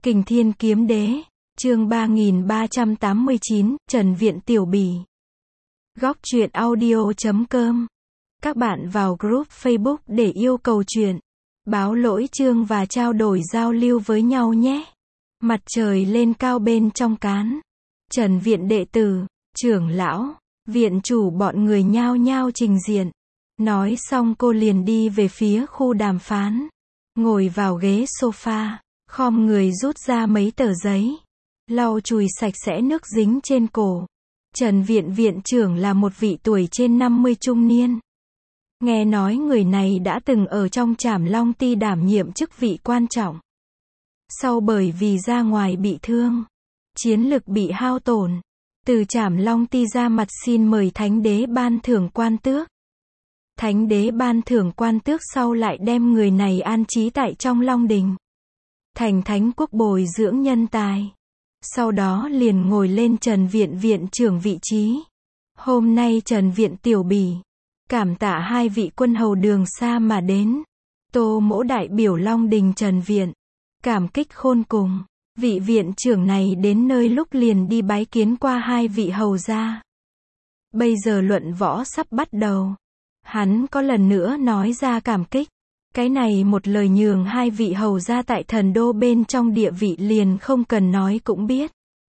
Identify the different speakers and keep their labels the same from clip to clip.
Speaker 1: Kình Thiên Kiếm Đế, chương 3389, Trần Viện Tiểu Bỉ. Góc truyện audio.com. Các bạn vào group Facebook để yêu cầu truyện, báo lỗi chương và trao đổi giao lưu với nhau nhé. Mặt trời lên cao bên trong cán. Trần Viện đệ tử, trưởng lão, viện chủ bọn người nhao nhao trình diện. Nói xong cô liền đi về phía khu đàm phán. Ngồi vào ghế sofa, khom người rút ra mấy tờ giấy. Lau chùi sạch sẽ nước dính trên cổ. Trần Viện viện trưởng là một vị tuổi trên 50 trung niên. Nghe nói người này đã từng ở trong Trảm Long Ti đảm nhiệm chức vị quan trọng. Sau bởi vì ra ngoài bị thương, chiến lực bị hao tổn, từ Trảm Long Ti ra mặt xin mời Thánh Đế ban thưởng quan tước. Thánh Đế ban thưởng quan tước sau lại đem người này an trí tại trong Long Đình, thành Thánh Quốc bồi dưỡng nhân tài. Sau đó liền ngồi lên Trần Viện viện trưởng vị trí. Hôm nay Trần Viện Tiểu Bỉ cảm tạ hai vị quân hầu đường xa mà đến. Tô Mỗ đại biểu Long Đình Trần Viện, cảm kích khôn cùng. Vị viện trưởng này đến nơi lúc liền đi bái kiến qua hai vị hầu gia. Bây giờ luận võ sắp bắt đầu. Hắn có lần nữa nói ra cảm kích. Cái này một lời nhường hai vị hầu gia tại thần đô bên trong địa vị liền không cần nói cũng biết.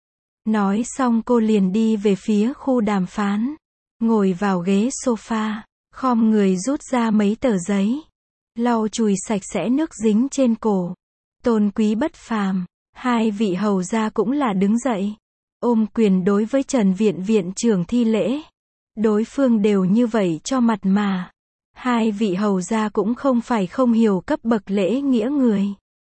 Speaker 1: Nói xong cô liền đi về phía khu đàm phán. Ngồi vào ghế sofa, khom người rút ra mấy tờ giấy. Lau chùi sạch sẽ nước dính trên cổ. Tôn quý bất phàm. Hai vị hầu gia cũng là đứng dậy. Ôm quyền đối với Trần Viện viện trưởng thi lễ. Đối phương đều như vậy cho mặt mà. Hai vị hầu gia cũng không phải không hiểu cấp bậc lễ nghĩa người.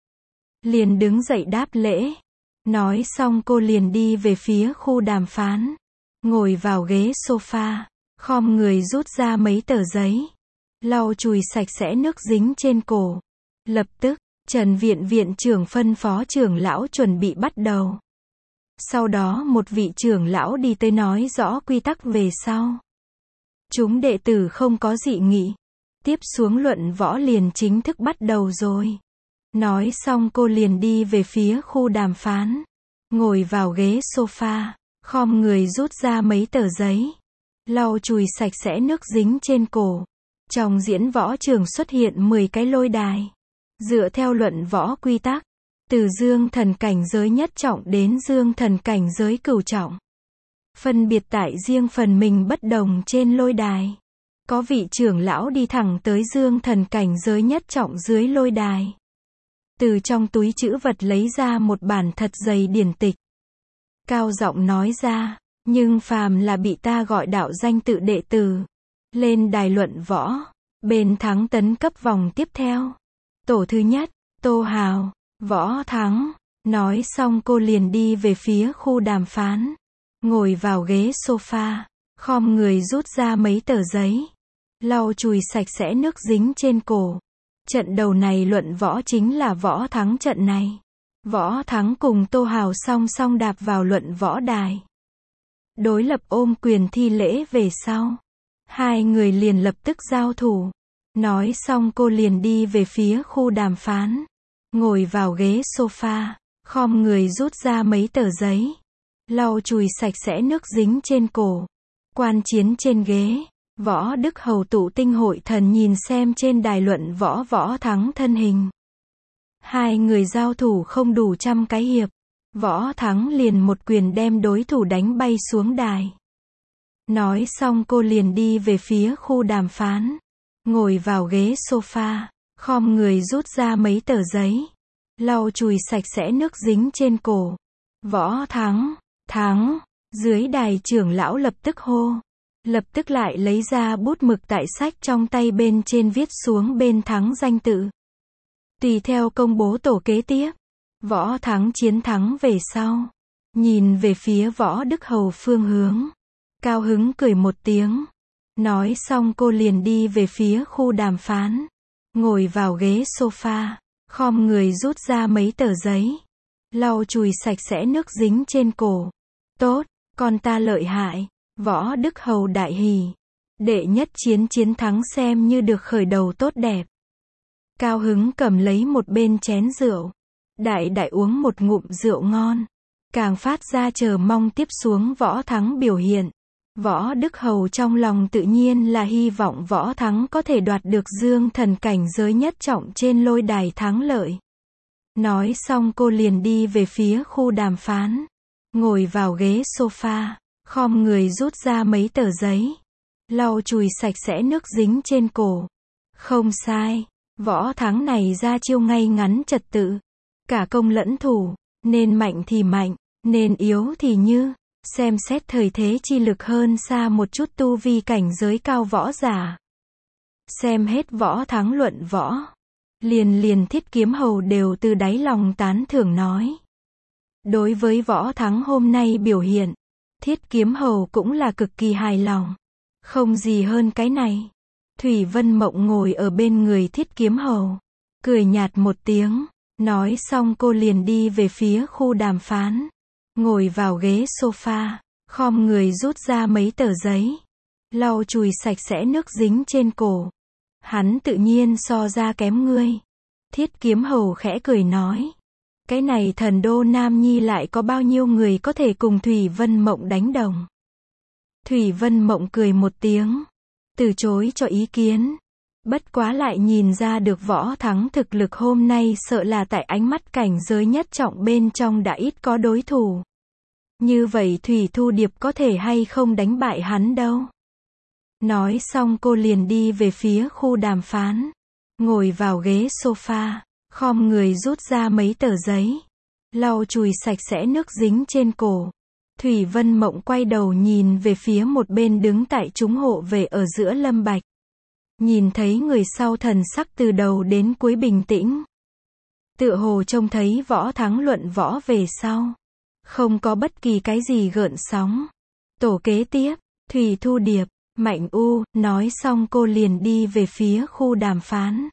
Speaker 1: Liền đứng dậy đáp lễ. Nói xong cô liền đi về phía khu đàm phán. Ngồi vào ghế sofa, khom người rút ra mấy tờ giấy. Lau chùi sạch sẽ nước dính trên cổ. Lập tức, Trần Viện viện trưởng phân phó trưởng lão chuẩn bị bắt đầu. Sau đó một vị trưởng lão đi tới nói rõ quy tắc về sau. Chúng đệ tử không có dị nghị. Tiếp xuống luận võ liền chính thức bắt đầu rồi. Nói xong cô liền đi về phía khu đàm phán. Ngồi vào ghế sofa, khom người rút ra mấy tờ giấy. Lau chùi sạch sẽ nước dính trên cổ. Trong diễn võ trường xuất hiện 10 cái lôi đài. Dựa theo luận võ quy tắc, từ dương thần cảnh giới nhất trọng đến dương thần cảnh giới cửu trọng. Phân biệt tại riêng phần mình bất đồng trên lôi đài. Có vị trưởng lão đi thẳng tới dương thần cảnh giới nhất trọng dưới lôi đài. Từ trong túi trữ vật lấy ra một bản thật dày điển tịch. Cao giọng nói ra, nhưng phàm là bị ta gọi đạo danh tự đệ tử. Lên đài luận võ, bên thắng tấn cấp vòng tiếp theo. Tổ thứ nhất, Tô Hào, võ thắng. Nói xong cô liền đi về phía khu đàm phán. Ngồi vào ghế sofa, khom người rút ra mấy tờ giấy. Lau chùi sạch sẽ nước dính trên cổ. Trận đầu này luận võ chính là võ thắng trận này. Võ thắng cùng Tô Hào song song đạp vào luận võ đài. Đối lập ôm quyền thi lễ về sau. Hai người liền lập tức giao thủ. Nói xong cô liền đi về phía khu đàm phán. Ngồi vào ghế sofa, khom người rút ra mấy tờ giấy. Lau chùi sạch sẽ nước dính trên cổ. Quan chiến trên ghế. Võ Đức Hầu tụ tinh hội thần nhìn xem trên đài luận võ võ thắng thân hình. Hai người giao thủ không đủ 100 cái hiệp. Võ thắng liền một quyền đem đối thủ đánh bay xuống đài. Nói xong cô liền đi về phía khu đàm phán. Ngồi vào ghế sofa, khom người rút ra mấy tờ giấy. Lau chùi sạch sẽ nước dính trên cổ. Võ thắng, thắng. Dưới đài trưởng lão lập tức hô. Lập tức lại lấy ra bút mực tại sách trong tay bên trên viết xuống bên thắng danh tự. Tùy theo công bố tổ kế tiếp. Võ thắng chiến thắng về sau. Nhìn về phía Võ Đức Hầu phương hướng. Cao hứng cười một tiếng. Nói xong cô liền đi về phía khu đàm phán. Ngồi vào ghế sofa, khom người rút ra mấy tờ giấy. Lau chùi sạch sẽ nước dính trên cổ. Tốt, con ta lợi hại. Võ Đức Hầu đại hỉ. Đệ nhất chiến thắng xem như được khởi đầu tốt đẹp. Cao hứng cầm lấy một bên chén rượu. Đại đại uống một ngụm rượu ngon. Càng phát ra chờ mong tiếp xuống Võ Thắng biểu hiện. Võ Đức Hầu trong lòng tự nhiên là hy vọng Võ Thắng có thể đoạt được dương thần cảnh giới nhất trọng trên lôi đài thắng lợi. Nói xong cô liền đi về phía khu đàm phán. Ngồi vào ghế sofa, khom người rút ra mấy tờ giấy. Lau chùi sạch sẽ nước dính trên cổ. Không sai, Võ Thắng này ra chiêu ngay ngắn trật tự. Cả công lẫn thủ, nên mạnh thì mạnh, nên yếu thì như. Xem xét thời thế chi lực hơn xa một chút tu vi cảnh giới cao võ giả. Xem hết Võ Thắng luận võ. Liền Thiết Kiếm Hầu đều từ đáy lòng tán thưởng nói. Đối với Võ Thắng hôm nay biểu hiện, Thiết Kiếm Hầu cũng là cực kỳ hài lòng. Không gì hơn cái này. Thủy Vân Mộng ngồi ở bên người Thiết Kiếm Hầu. Cười nhạt một tiếng. Nói xong cô liền đi về phía khu đàm phán. Ngồi vào ghế sofa. Khom người rút ra mấy tờ giấy. Lau chùi sạch sẽ nước dính trên cổ. Hắn tự nhiên so ra kém ngươi. Thiết Kiếm Hầu khẽ cười nói. Cái này thần đô Nam Nhi lại có bao nhiêu người có thể cùng Thủy Vân Mộng đánh đồng. Thủy Vân Mộng cười một tiếng. Từ chối cho ý kiến. Bất quá lại nhìn ra được Võ Thắng thực lực hôm nay sợ là tại ánh mắt cảnh giới nhất trọng bên trong đã ít có đối thủ. Như vậy Thủy Thu Điệp có thể hay không đánh bại hắn đâu. Nói xong cô liền đi về phía khu đàm phán. Ngồi vào ghế sofa, khom người rút ra mấy tờ giấy. Lau chùi sạch sẽ nước dính trên cổ. Thủy Vân Mộng quay đầu nhìn về phía một bên đứng tại chúng hộ vệ ở giữa Lâm Bạch. Nhìn thấy người sau thần sắc từ đầu đến cuối bình tĩnh. Tựa hồ trông thấy Võ Thắng luận võ về sau. Không có bất kỳ cái gì gợn sóng. Tổ kế tiếp, Thủy Thu Điệp, Mạnh U, nói xong cô liền đi về phía khu đàm phán.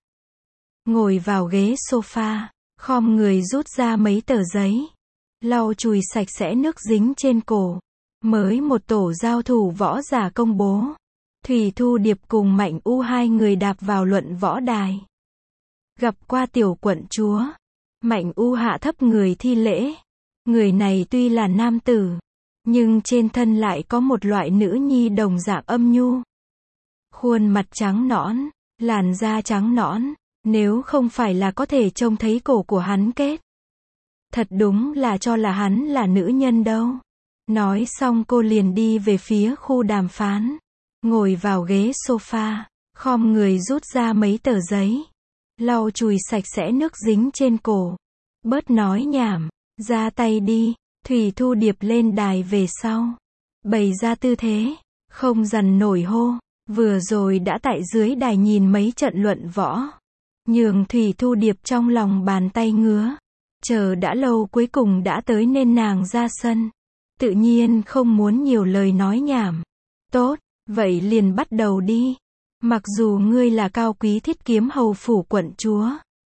Speaker 1: Ngồi vào ghế sofa, khom người rút ra mấy tờ giấy. Lau chùi sạch sẽ nước dính trên cổ. Mới một tổ giao thủ võ giả công bố. Thủy Thu Điệp cùng Mạnh U hai người đạp vào luận võ đài. Gặp qua tiểu quận chúa. Mạnh U hạ thấp người thi lễ. Người này tuy là nam tử, nhưng trên thân lại có một loại nữ nhi đồng dạng âm nhu. Khuôn mặt trắng nõn, làn da trắng nõn, nếu không phải là có thể trông thấy cổ của hắn kết. Thật đúng là cho là hắn là nữ nhân đâu. Nói xong cô liền đi về phía khu đàm phán. Ngồi vào ghế sofa, khom người rút ra mấy tờ giấy. Lau chùi sạch sẽ nước dính trên cổ. Bớt nói nhảm, ra tay đi. Thủy Thu Điệp lên đài về sau. Bày ra tư thế, không dằn nổi hô. Vừa rồi đã tại dưới đài nhìn mấy trận luận võ. Nhường Thủy Thu Điệp trong lòng bàn tay ngứa. Chờ đã lâu cuối cùng đã tới nên nàng ra sân. Tự nhiên không muốn nhiều lời nói nhảm. Tốt, vậy liền bắt đầu đi. Mặc dù ngươi là cao quý Thiết Kiếm Hầu phủ quận chúa,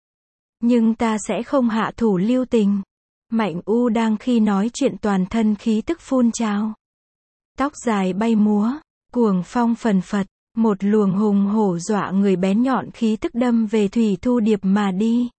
Speaker 1: nhưng ta sẽ không hạ thủ lưu tình. Mạnh U đang khi nói chuyện toàn thân khí tức phun trào. Tóc dài bay múa, cuồng phong phần phật, một luồng hùng hổ dọa người bén nhọn khí tức đâm về Thủy Thu Điệp mà đi.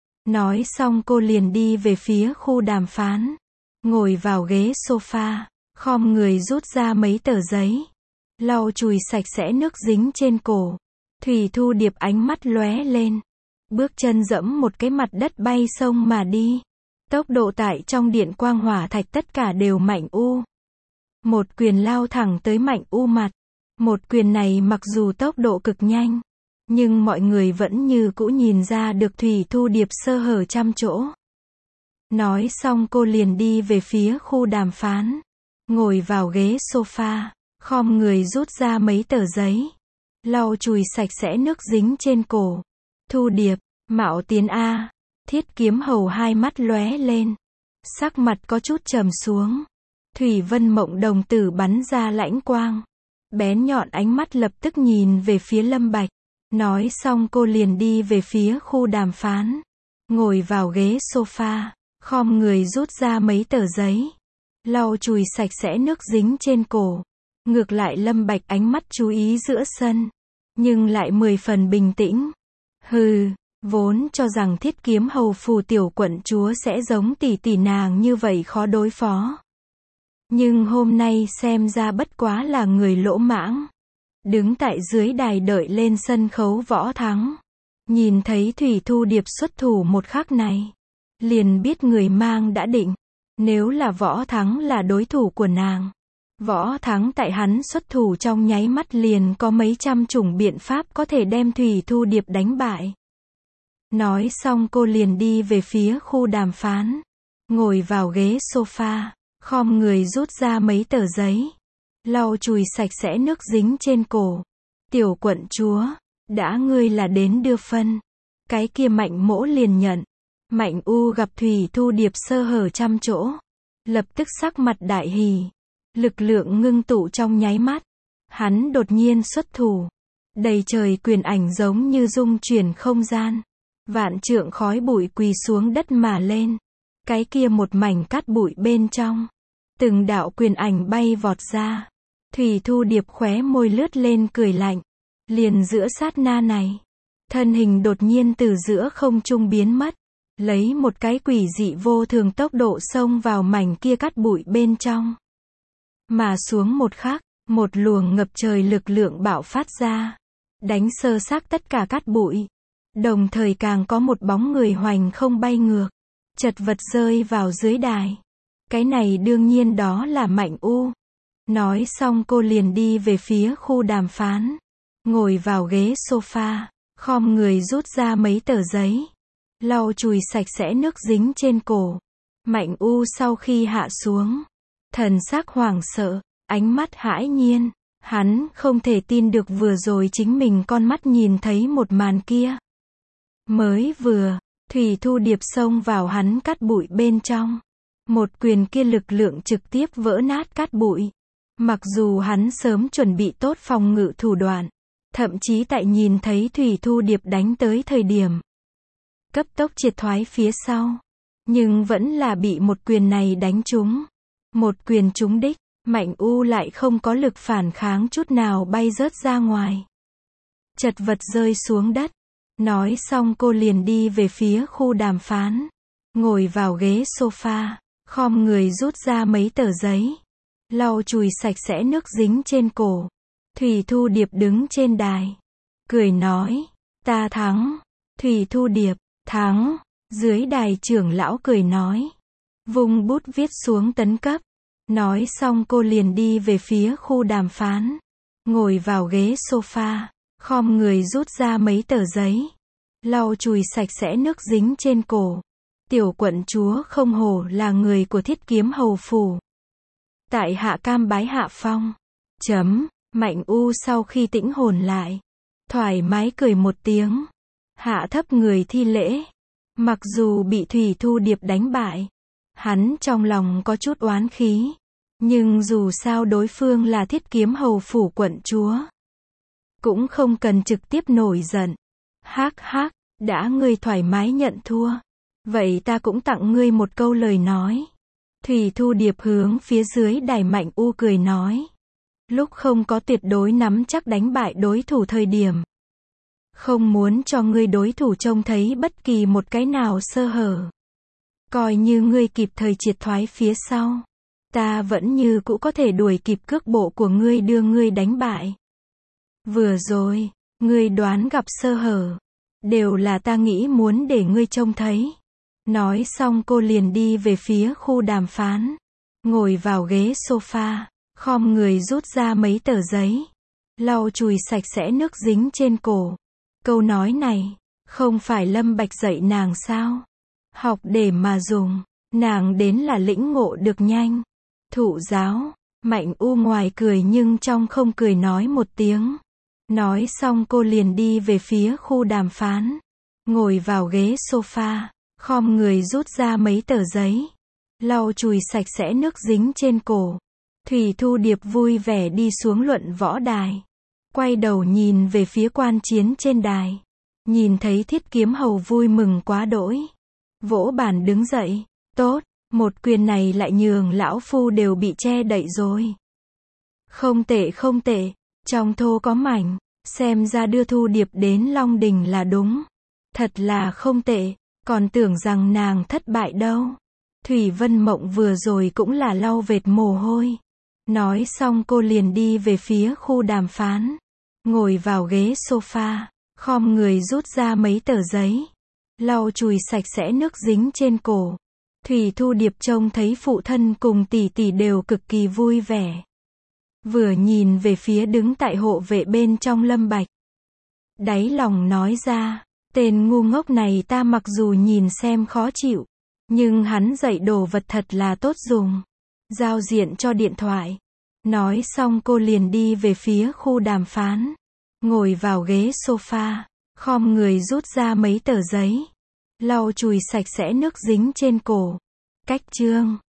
Speaker 1: Nói xong cô liền đi về phía khu đàm phán. Ngồi vào ghế sofa, khom người rút ra mấy tờ giấy. Lau chùi sạch sẽ nước dính trên cổ. Thủy Thu Điệp ánh mắt lóe lên. Bước chân dẫm một cái mặt đất bay sông mà đi. Tốc độ tại trong điện quang hỏa thạch tất cả đều Mạnh U. Một quyền lao thẳng tới Mạnh U mặt. Một quyền này mặc dù tốc độ cực nhanh, nhưng mọi người vẫn như cũ nhìn ra được Thủy Thu Điệp sơ hở trăm chỗ. Nói xong cô liền đi về phía khu đàm phán. Ngồi vào ghế sofa, khom người rút ra mấy tờ giấy. Lau chùi sạch sẽ nước dính trên cổ. Thu Điệp, Mạo Tiến A. Thiết Kiếm Hầu hai mắt lóe lên. Sắc mặt có chút trầm xuống. Thủy Vân Mộng đồng tử bắn ra lãnh quang. Bén nhọn ánh mắt lập tức nhìn về phía Lâm Bạch. Nói xong cô liền đi về phía khu đàm phán. Ngồi vào ghế sofa, khom người rút ra mấy tờ giấy. Lau chùi sạch sẽ nước dính trên cổ. Ngược lại Lâm Bạch ánh mắt chú ý giữa sân, nhưng lại 10 phần bình tĩnh. Hừ, Vốn cho rằng Thiết Kiếm Hầu Phủ tiểu quận chúa sẽ giống tỷ tỷ nàng như vậy khó đối phó. Nhưng hôm nay xem ra bất quá là người lỗ mãng. Đứng tại dưới đài đợi lên sân khấu Võ Thắng. Nhìn thấy Thủy Thu Điệp xuất thủ một khắc này. Liền biết người mang đã định. Nếu là Võ Thắng là đối thủ của nàng. Võ Thắng tại hắn xuất thủ trong nháy mắt liền có mấy trăm chủng biện pháp có thể đem Thủy Thu Điệp đánh bại. Nói xong cô liền đi về phía khu đàm phán. Ngồi vào ghế sofa, khom người rút ra mấy tờ giấy. Lau chùi sạch sẽ nước dính trên cổ. Tiểu quận chúa, đã ngươi là đến đưa phân. Cái kia Mạnh Mỗ liền nhận. Mạnh U gặp Thủy Thu Điệp sơ hở trăm chỗ. Lập tức sắc mặt đại hỉ. Lực lượng ngưng tụ trong nháy mắt. Hắn đột nhiên xuất thủ. Đầy trời quyền ảnh giống như dung chuyển không gian. Vạn trượng khói bụi quỳ xuống đất mà lên. Cái kia một mảnh cát bụi bên trong. Từng đạo quyền ảnh bay vọt ra. Thủy Thu Điệp khóe môi lướt lên cười lạnh. Liền giữa sát na này. Thân hình đột nhiên từ giữa không trung biến mất. Lấy một cái quỷ dị vô thường tốc độ xông vào mảnh kia cát bụi bên trong. Mà xuống một khắc, một luồng ngập trời lực lượng bạo phát ra. Đánh sơ xác tất cả cát bụi. Đồng thời càng có một bóng người hoành không bay ngược. Chật vật rơi vào dưới đài. Cái này đương nhiên đó là Mạnh U. Nói xong cô liền đi về phía khu đàm phán. Ngồi vào ghế sofa, khom người rút ra mấy tờ giấy. Lau chùi sạch sẽ nước dính trên cổ. Mạnh U sau khi hạ xuống. Thần sắc hoảng sợ, ánh mắt hãi nhiên. Hắn không thể tin được vừa rồi chính mình con mắt nhìn thấy một màn kia. Mới vừa, Thủy Thu Điệp xông vào hắn cát bụi bên trong. Một quyền kia lực lượng trực tiếp vỡ nát cát bụi. Mặc dù hắn sớm chuẩn bị tốt phòng ngự thủ đoạn. Thậm chí tại nhìn thấy Thủy Thu Điệp đánh tới thời điểm. Cấp tốc triệt thoái phía sau. Nhưng vẫn là bị một quyền này đánh trúng. Một quyền trúng đích, Mạnh U lại không có lực phản kháng chút nào bay rớt ra ngoài. Chật vật rơi xuống đất. Nói xong cô liền đi về phía khu đàm phán. Ngồi vào ghế sofa, khom người rút ra mấy tờ giấy. Lau chùi sạch sẽ nước dính trên cổ. Thủy Thu Điệp đứng trên đài. Cười nói, ta thắng. Thủy Thu Điệp, thắng. Dưới đài trưởng lão cười nói. Vung bút viết xuống tấn cấp. Nói xong cô liền đi về phía khu đàm phán. Ngồi vào ghế sofa, khom người rút ra mấy tờ giấy. Lau chùi sạch sẽ nước dính trên cổ. Tiểu quận chúa không hổ là người của Thiết Kiếm Hầu Phủ. Tại hạ cam bái hạ phong. Mạnh U sau khi tĩnh hồn lại. Thoải mái cười một tiếng. Hạ thấp người thi lễ. Mặc dù bị Thủy Thu Điệp đánh bại. Hắn trong lòng có chút oán khí. Nhưng dù sao đối phương là Thiết Kiếm Hầu Phủ quận chúa. Cũng không cần trực tiếp nổi giận. Hắc hắc, đã ngươi thoải mái nhận thua. Vậy ta cũng tặng ngươi một câu lời nói. Thủy Thu Điệp hướng phía dưới đài Mạnh U cười nói. Lúc không có tuyệt đối nắm chắc đánh bại đối thủ thời điểm. Không muốn cho ngươi đối thủ trông thấy bất kỳ một cái nào sơ hở. Coi như ngươi kịp thời triệt thoái phía sau. Ta vẫn như cũ có thể đuổi kịp cước bộ của ngươi đưa ngươi đánh bại. Vừa rồi, ngươi đoán gặp sơ hở. Đều là ta nghĩ muốn để ngươi trông thấy. Nói xong cô liền đi về phía khu đàm phán. Ngồi vào ghế sofa, khom người rút ra mấy tờ giấy. Lau chùi sạch sẽ nước dính trên cổ. Câu nói này, không phải Lâm Bạch dạy nàng sao? Học để mà dùng, nàng đến là lĩnh ngộ được nhanh. Thụ giáo, Mạnh U ngoài cười nhưng trong không cười nói một tiếng. Nói xong cô liền đi về phía khu đàm phán. Ngồi vào ghế sofa, khom người rút ra mấy tờ giấy. Lau chùi sạch sẽ nước dính trên cổ. Thủy Thu Điệp vui vẻ đi xuống luận võ đài. Quay đầu nhìn về phía quan chiến trên đài. Nhìn thấy Thiết Kiếm Hầu vui mừng quá đỗi. Vỗ bàn đứng dậy. Tốt, một quyền này lại nhường lão phu đều bị che đậy rồi. Không tệ không tệ, trong thô có mảnh. Xem ra đưa Thu Điệp đến Long Đình là đúng. Thật là không tệ, còn tưởng rằng nàng thất bại đâu. Thủy Vân Mộng vừa rồi cũng là lau vệt mồ hôi. Nói xong cô liền đi về phía khu đàm phán. Ngồi vào ghế sofa, khom người rút ra mấy tờ giấy. Lau chùi sạch sẽ nước dính trên cổ. Thủy Thu Điệp trông thấy phụ thân cùng tỷ tỷ đều cực kỳ vui vẻ. Vừa nhìn về phía đứng tại hộ vệ bên trong Lâm Bạch. Đáy lòng nói ra, tên ngu ngốc này ta mặc dù nhìn xem khó chịu, nhưng hắn dạy đồ vật thật là tốt dùng. Giao diện cho điện thoại. Nói xong cô liền đi về phía khu đàm phán. Ngồi vào ghế sofa, khom người rút ra mấy tờ giấy. Lau chùi sạch sẽ nước dính trên cổ. Cách chương